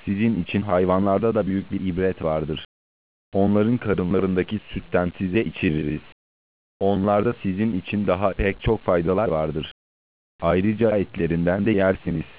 Sizin için hayvanlarda da büyük bir ibret vardır. Onların karınlarındaki sütten size içiririz. Onlarda sizin için daha pek çok faydalar vardır. Ayrıca etlerinden de yersiniz.